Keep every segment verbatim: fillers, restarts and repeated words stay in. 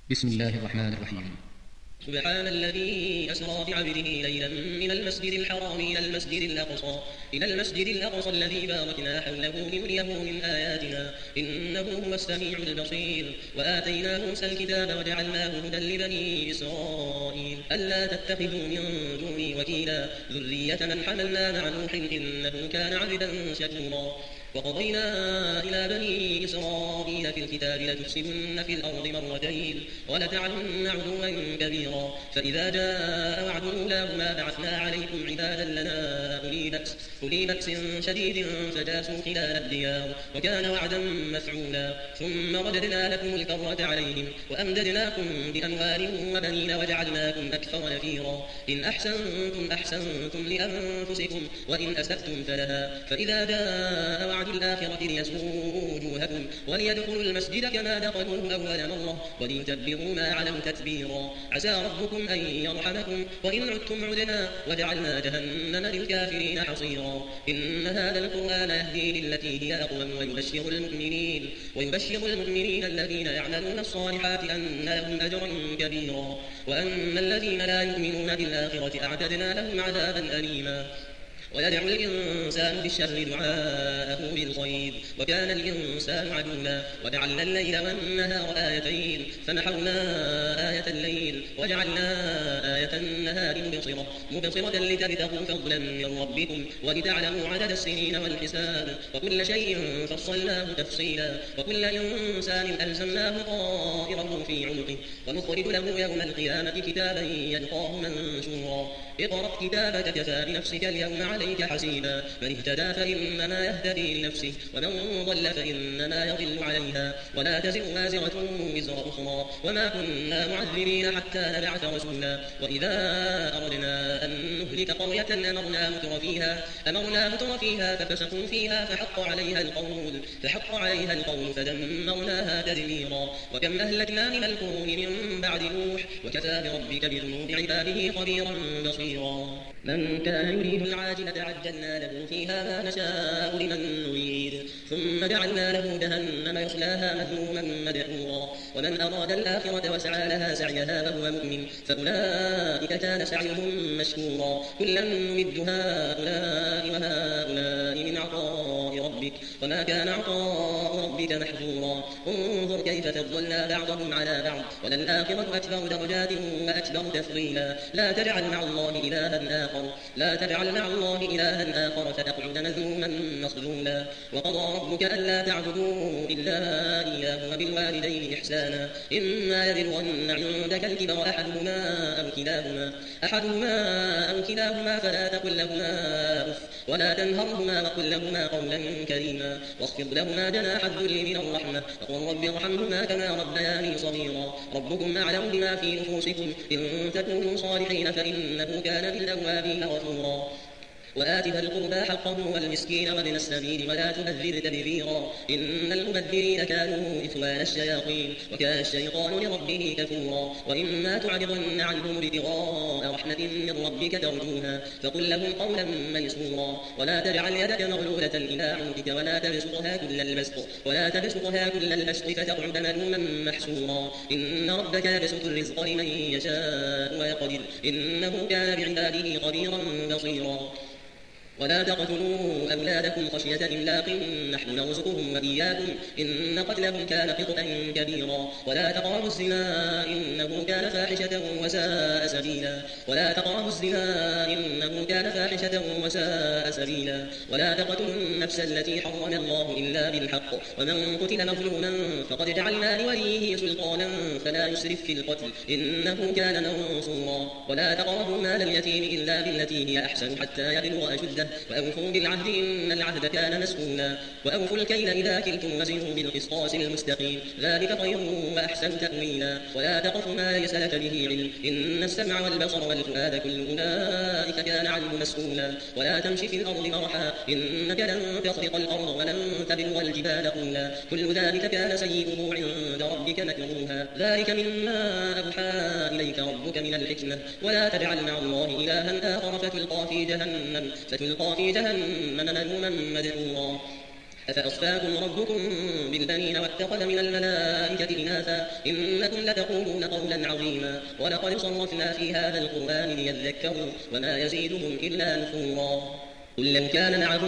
بسم الله الرحمن الرحيم. سبحان الذي أسرى بعبده ليلا من المسجد الحرام إلى المسجد الأقصى إلى المسجد الأقصى الذي باركنا حوله لنريه من آياتنا إنه هو السميع البصير. وآتينا موسى الكتاب وجعلناه هدى لبني إسرائيل ألا تتخذوا من دوني وكيلا ذرية من حملنا مع نوح إنه كان عبدا شكورا. وقضينا إلى بني إسرائيل في الكتاب لتفسدن في الأرض مرتين ولتعلن علوا كبيرا فإذا جاء وعد أولاهما بعثنا عليكم عبادا لنا أولي بأس, أولي بأس شديد فجاسوا خلال الديار وكان وعدا مفعولا. ثم رددنا لكم الكرة عليهم وأمددناكم بأموال وبنين وجعلناكم أكثر نفيرا. إن أحسنتم أحسنتم لأنفسكم وإن أسأتم فلها فإذا جاء وعد الآخرة ليسوءوا وجوهكم وليدخلوا المسجد كما دخلوه أول مرة وليتبروا ما علوا تتبيرا. عسى ربكم أن يرحمكم وإن عدتم عدنا وجعلنا جهنم للكافرين حصيرا. إن هذا القرآن يهدي للتي هي أقوم ويبشر المؤمنين ويبشر المؤمنين الذين يعملون الصالحات أن لهم أجرا كبيرا وأن الذين لا يؤمنون بالآخرة أعتدنا لهم عذابا أليما. ويدعو الإنسان بالشر دعاءه بالخير وكان الإنسان عجولا. وجعلنا الليل والنهار آيتين فمحونا آية الليل وجعلنا آية النهار مبصرة مبصرة لتبتغوا فضلا من ربكم ولتعلموا عدد السنين والحساب وكل شيء فصلناه تفصيلا. وكل إنسان ألزمناه طائره في عنقه ونخرج له يوم القيامة كتابا يلقاه منشورا. اقرأ كتابك كفى بنفسك اليوم عليك حسيبا. من اهتدى فإنما يهتدي لنفسه ومن ضل فإنما يضل عليها ولا تزر وازرة وزر أخرى وما كنا معذبين حتى نبعث رسولا. وإذا أردنا أن نهلك قرية أمرنا متر فيها أمرنا متر فيها ففسقوا فيها فحق عليها القول فحق عليها القول فدمرناها تدميرا. وكم أهلكنا من القرون من بعد نوح وكفى بربك بذنوب عباده خبيرا بصيرا. من كان يريد العاجلة عجلنا له فيها ما نشاء لمن نريد ثم جعلنا له جهنم يصلاها مذموما مدحورا. ومن أراد الآخرة وسعى لها سعيها وهو مؤمن فأولئك كان سعيهم مشكورا. كلا نمد هؤلاء وهؤلاء من عطاء ربك وما كان عطاء ربك محظورا. انظر كيف فضلنا بعضهم على بعض وللآخرة أكبر درجات وأكبر تفضيلا. لا تجعل مع الله إلها آخر لا تجعل مع الله إلها آخر فتقعد مذموما مخذولا. وقضى ربك ألا تعبدوا إلا إياه وبالوالدين إحسانا إما يبلغن عندك الكبر أحدهما أو كلاهما أحدهما أو كلاهما فلا تقل لهما أف ولا تنهرهما وقل لهما قولا كريما واخفض لهما جناح الذل من الرحمة وقل رب ارحمهما كما ربياني صغيرا. ربكم أعلم بما في نفوسكم إن تكونوا صالحين فإنه كان للأوابين غفورا. وآت ذا القربى حقه والمسكين وابن السبيل ولا تبذر تبذيرا إن المبذرين كانوا إخوان الشياطين وكان الشيطان لربه كفورا. وإما تعرضن عنهم ابتغاء رحمة من ربك ترجوها فقل لهم قولا ميسورا. ولا تجعل يدك مغلولة إلى عنقك ولا تبسطها كل البسط ولا تبسطها كل البسط فتقعد ملوما محسورا. إن ربك يبسط الرزق لمن يشاء ويقدر إنه كان بعباده خبيرا بصيرا. ولا تقتلوا أولادكم خشية إملاق نحن نرزقهم وإياكم إن قتلهم كان خطأ كبيرا. ولا تقربوا الزنا إنه كان فاحشة وساء سبيلا ولا تقربوا الزنا إنه كان فاحشة وساء سبيلا. ولا تقتلوا النفس التي حرم الله إلا بالحق ومن قتل مظلوما فقد جعلنا لوليه سلطانا فلا يسرف في القتل إنه كان منصورا. ولا تقربوا مال اليتيم إلا بالتي هي أحسن حتى يبلغ أشده وأوفوا بالعهد إن العهد كان مسؤولا. وأوفوا الكيل إذا كلتم وزنوا بالقسطاس المستقيم ذلك خير وأحسن تأويلا. ولا تقف ما ليس لك به علم إن السمع والبصر والفؤاد كل أولئك كان عنه مسؤولا. ولا تمش في الأرض مرحا إنك لن تخرق الأرض ولن تبلغ الجبال طولا كل ذلك كان سيئه عند ربك مكروها. ذلك مما أوحى إليك ربك من الحكمة. ولا تجعل مع الله إلها آخر فتلقى في جهنم فتلقى في جهنم ملوما مدحورا. أفأصفاكم ربكم بالبنين واتخذ من الملائكة إناثا إنكم لتقولون قولا عظيما ولقد صرفنا في هذا القرآن ليذكروا وما يزيدهم إلا نفورا قل لو كان معه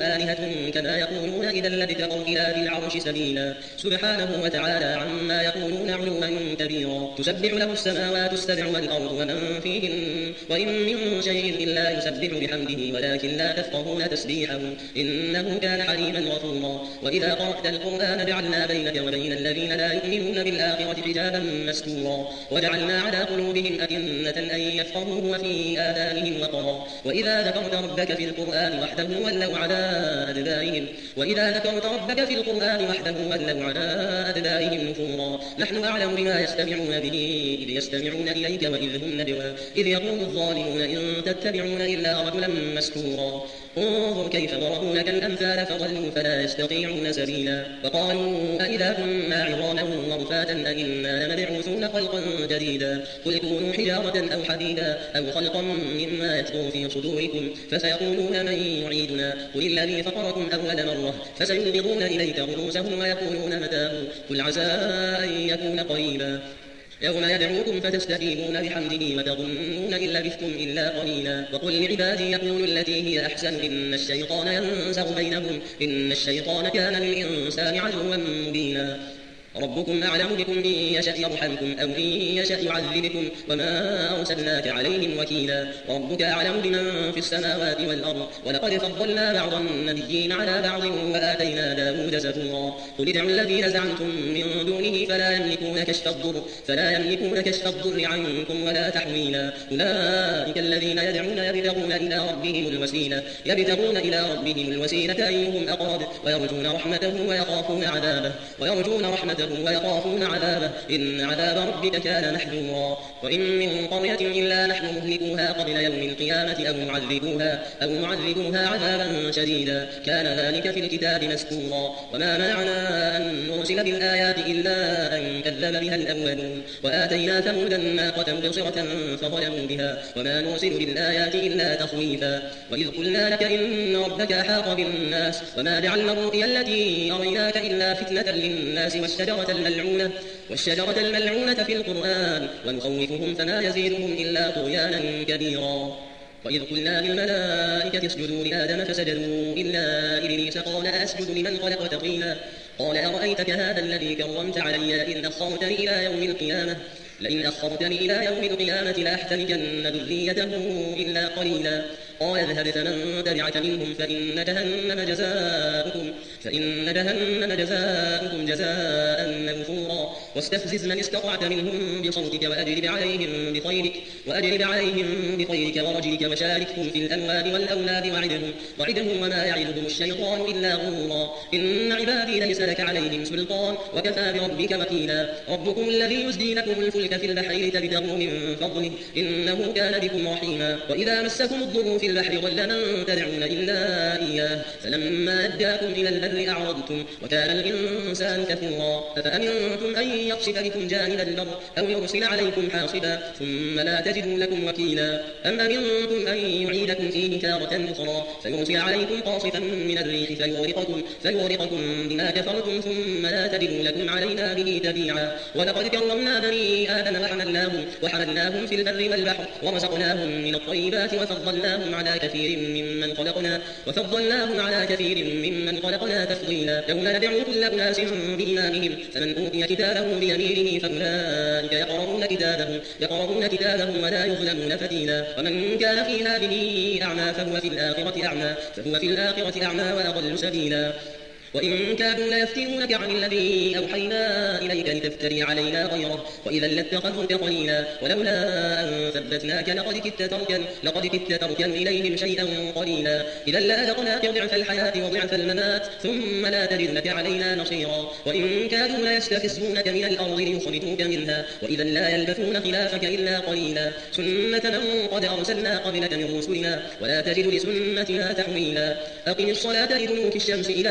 آلهة كما يقولون إذا لابتغوا إلى ذي العرش سبيلا سبحانه وتعالى عما يقولون علوا كبيرا تسبح له السماوات السبع والأرض ومن فيهن وإن من شيء إلا يسبح بحمده ولكن لا تفقهون تسبيحه إنه كان حليما غفورا وإذا قرأت القرآن جعلنا بينك وبين الذين لا يؤمنون بالآخرة حجابا مستورا وجعلنا على قلوبهم أكنة أن يفقهوه وفي آذانهم وقرا وإذا ذكرت ربك في القرآن وحده ولوا على أدبارهم وإذا ذكرت ربك في القرآن وحده ولوا على أدبارهم نفورا نحن أعلم بما يستمعون به إذ يستمعون إليك وإذ هم نجوى إذ يقول الظالمون إن تتبعون إلا رجلا مسحورا انظر كيف ضربوا لك الأمثال فضلوا فلا يستطيعون سبيلا وقالوا أإذا كنا عظاما ورفاتا أئنا لمبعوثون خلقا جديدا قل كونوا حجارة أو حديدا أو خلقا مما يكبر في صدوركم فسيقولون من يعيدنا قل الذي فطركم أول مرة فسينغضون إليك رؤوسهم ويقولون متاه قل عسى أن يكون قريبا يوم يدعوكم فتستجيبون بحمده وتظنون إن لبثتم إلا قليلا وقل لعبادي يقولوا التي هي أحسن إن الشيطان ينزغ بينهم إن الشيطان كان للإنسان عدوا مبينا ربكم أعلم بكم إن يشأ يرحمكم أو إن يشأ يعذبكم وما أرسلناك عليهم وكيلا ربك أعلم بمن في السماوات والأرض ولقد فضلنا بعض النبيين على بعض وآتينا داود زبورا قل ادعوا الذين زعمتم من دونه فلا يملكون كشف الضر فلا يملكون كشف الضر عنكم ولا تحويلا أولئك الذين يدعون يبتغون إلى ربهم الوسيلة يبتغون إلى ربهم الوسيلة أيهم أقرب ويرجون رحمته ويخافون عذابه ويرجون رحمته ويخافون عذابه إن عذاب ربك كان محذورا وإن من قرية إلا نحن مهلكوها قبل يوم القيامة أو معذبوها أو معذبوها عذابا شديدا كان ذلك في الكتاب مسكورا وما منعنا أن نرسل بالآيات إلا أن كذب بها الأولون وآتينا ثمود الناقة مبصرة فظلموا بها وما نرسل بالآيات إلا تخويفا وإذ قلنا لك إن ربك أحاط بالناس وما جعلنا الرؤيا التي أريناك إلا فتنة للناس والشجرة الملعونة والشجرة الملعونة في القرآن ونخوفهم فما يزيدهم إلا طغيانا كبيرا وإذ قلنا للملائكة اسجدوا لآدم فسجدوا إلا إبليس قال أسجد لمن خلقت طينا قال أرأيتك هذا الذي كرمت علي إن أخرتني إلى يوم القيامة لئن أخرتني إلى يوم القيامة لأحترقن ذريته إلا قليلا قال اذهب فمن تبعك منهم فإن جهنم جزاؤكم فإن جهنم جزاؤكم جزاء موفورا واستفزز من استطعت منهم بصوتك وأجلب عليهم بخيرك وأجلب عليهم بخيرك ورجلك وشاركهم في الأموال والأولاد وعدهم وعدهم وما يعدهم الشيطان إلا غرورا إن عبادي ليس لك عليهم سلطان وكفى بربك وكيلا ربكم الذي يزدي لكم الفلك في البحر لتبتغوا من فضله إنه كان بكم رحيما وإذا مسكم الضر في البحر ضل من تدعون إلا إياه فلما نجاكم إلى البر أعرضتم وكان الإنسان كفورا أفأمنتم أن يخسف بكم جانب البر أو يرسل عليكم حاصبا ثم لا تجدوا لكم وكيلا أم أمنتم أن يعيدكم فيه تارة أخرى فيرسل عليكم قاصفا من الريح فيغرقكم, فيغرقكم بما كفرتم ثم لا تجدوا لكم علينا به تبيعا ولقد كرمنا بني آدم وحملناهم, وحملناهم في البر والبحر ورزقناهم من الطيبات وفضلناهم على كثير ممن خلقنا وفضلناهم على كثير ممن خلقنا تفضيلا يوم ندعو كل أناس بإمامهم فمن أوتي كتابه بيمينه فأولئك يقرؤون كتابهم يقرؤون كتابهم ولا يظلمون فتيلا ومن كان في هذه أعمى فهو في الآخرة أعمى فهو في الآخرة أعمى وأضل سبيلا وإن كادوا ليفتنونك عن الذي أوحينا إليك لتفتري علينا غيره وإذا لاتخذوك قليلا ولولا أن ثبتناك لقد كدت تركن لقد كدت تركن إليهم شيئا قليلا إذا لأذقناك ضعف الحياة وضعف الممات ثم لا تجد لك علينا نصيرا وإن كادوا ليستفزونك من الأرض ليخرجوك منها وإذا لا يلبثون خلافك إلا قليلا سنة من قد أرسلنا قبلك من رسلنا ولا تجد لسنتنا تحويلا أقم الصلاة لدلوك الشمس إلى غسق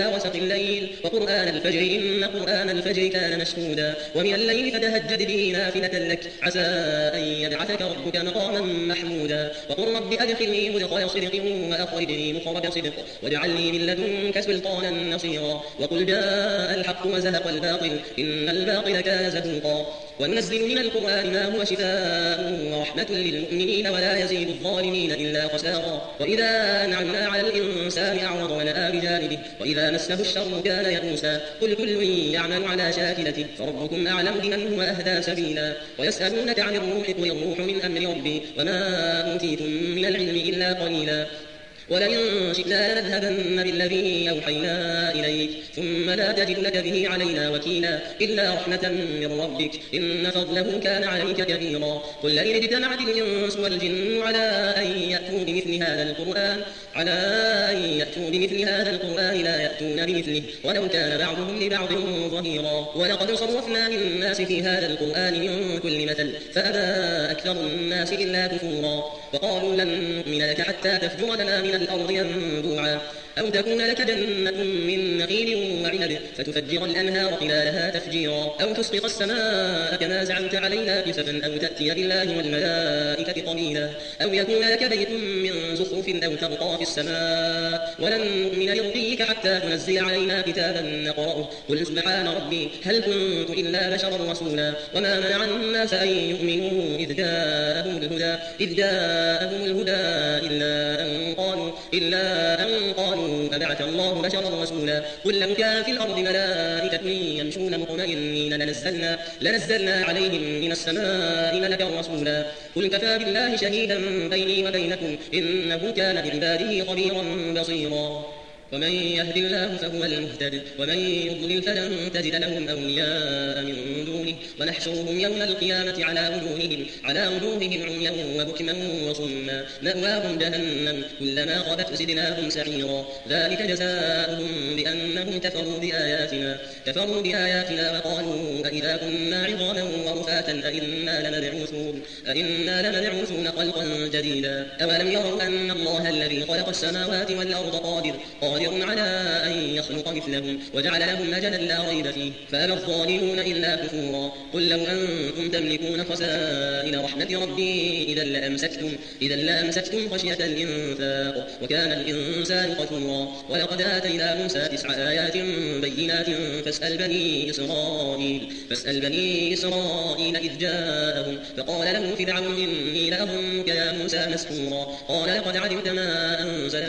الليل وقرآن الفجر إن قرآن الفجر كان مشهودا ومن الليل فتهجد به نافلة لك عسى أن يبعثك ربك مقاما محمودا وقل رب أدخلني مدخل صدق وأخرجني مخرج صدق واجعل لي من لدنك سلطانا نصيرا وقل جاء الحق وزهق الباطل إن الباطل كان زهوقا وننزل من القرآن ما هو شفاء ورحمة للمؤمنين ولا يزيد الظالمين إلا خسارا وإذا أنعمنا على الإنسان أعرض ونأى بجانبه وإذا مسه الشر كان يئوسا قل كل يعمل على شاكلته فربكم أعلم بمن هو أهدى سبيلا ويسألونك عن الروح قل الروح من أمر ربي وما أوتيتم من العلم إلا قليلا ولئن شئنا لنذهبن بالذي أوحينا إليك ثم لا تجد لك به علينا وكيلا إلا رحمة من ربك إن فضله كان عليك كبيرا قل لئن اجتمعت الإنس والجن على أن يأتوا بمثل هذا القرآن على أن يأتوا بمثل هذا القرآن لا يأتون بمثله ولو كان بعضهم لبعض ظهيرا ولقد صرفنا للناس في هذا القرآن من كل مثل فأبى أكثر الناس إلا كفورا وقالوا لن نؤمن لك حتى تفجر لنا من الأرض ينبوعا أو تكون لك جنة من نخيل وعنب فتفجر الأنهار خلالها تفجيرا أو تسقط السماء كما زعمت علينا كسفا أو تأتي بالله والملائكة قبيلا أو يكون لك بيت من زخرف أو ترقى في السماء ولن نؤمن لرقيك حتى تنزل علينا كتابا نقرأه قل سبحان ربي هل كنت إلا بشرا رسولا وما منع الناس أن يؤمنوا إذ جاءهم الهدى إذ جاءهم الهدى إلا أن قالوا إلا أن قالوا أبعث الله بشرا رسولا قل لو كان في الأرض ملائكة يمشون مطمئنين لنزلنا لنزلنا عليهم من السماء ملكا رسولا قل كفى بالله شهيدا بيني وبينكم إنه كان بعباده خبيرا بصيرا ومن يهد الله فهو المهتد ومن يضلل فلن تجد لهم أولياء من دونه ونحشرهم يوم القيامة على وجوههم على وجوههم عميا وبكما وصما مأواهم جهنم كلما خبت زدناهم سعيرا ذلك جزاؤهم بأنهم كفروا بآياتنا كفروا بآياتنا وقالوا أإذا كنا عظاما ورفاتا أإنا لمبعوثون أإنا لمبعوثون خلقا جديدا أولم يروا أن الله الذي خلق السماوات والأرض قادر قادر على أن يخلق مثلهم وجعل لهم أجلا لا ريب فيه فأبى الظالمون إلا كفورا قل لو أنتم تملكون خزائن رحمة ربي إذا لأمسكتم إذا لأمسكتم خشية الإنفاق وكان الإنسان قتورا ولقد آتينا موسى تسع آيات بينات فاسأل بني إسرائيل فاسأل بني إسرائيل إذ جاءهم فقال له فرعون إني لأظنك يا موسى مسحورا قال لقد علمت ما أنزل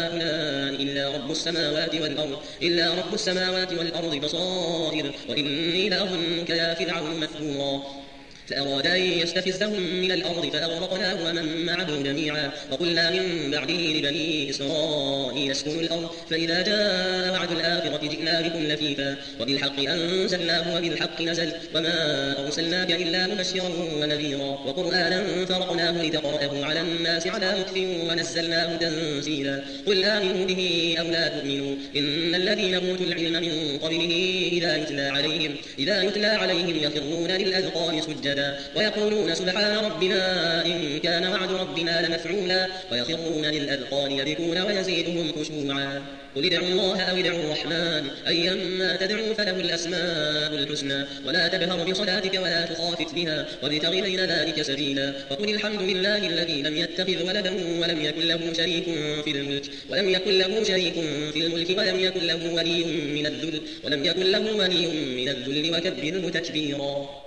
هؤلاء إلا رب السماوات والأرض إلا رب السماوات والأرض بصائر وإني لأظنك يا فرعون مثبورا فأراد أن يستفزهم من الأرض فأغرقناه ومن معه جميعا وقلنا من بعده لبني إسرائيل اسكنوا الأرض فإذا جاء وعد الآخرة جئنا بكم لفيفا وبالحق أنزلناه وبالحق نزل وما أرسلناك إلا مبشرا ونذيرا وقرآنا فرقناه لتقرأه على الناس على مكث ونزلناه تنزيلا قل آمنوا به أو لا تؤمنوا إن الذين أوتوا العلم من قبله إذا يتلى عليهم إذا يتلى عليهم يخرون للأذقان سجدا ويقولون سبحان ربنا إن كان وعد ربنا لمفعولا ويخرون للأذقان يبكون ويزيدهم خشوعا قل ادعوا الله أو ادعوا الرحمن أيما تدعوا فله الأسماء الحسنى ولا تجهر بصلاتك ولا تخافت بها وابتغ بين ذلك سبيلا وقل الحمد لله الذي لم يتخذ ولدا ولم يكن له شريك في الملك ولم يكن له شريك في الملك ولم يكن له ولي من الذل ولم يكن له ولي من الذل وكبره تكبيرا.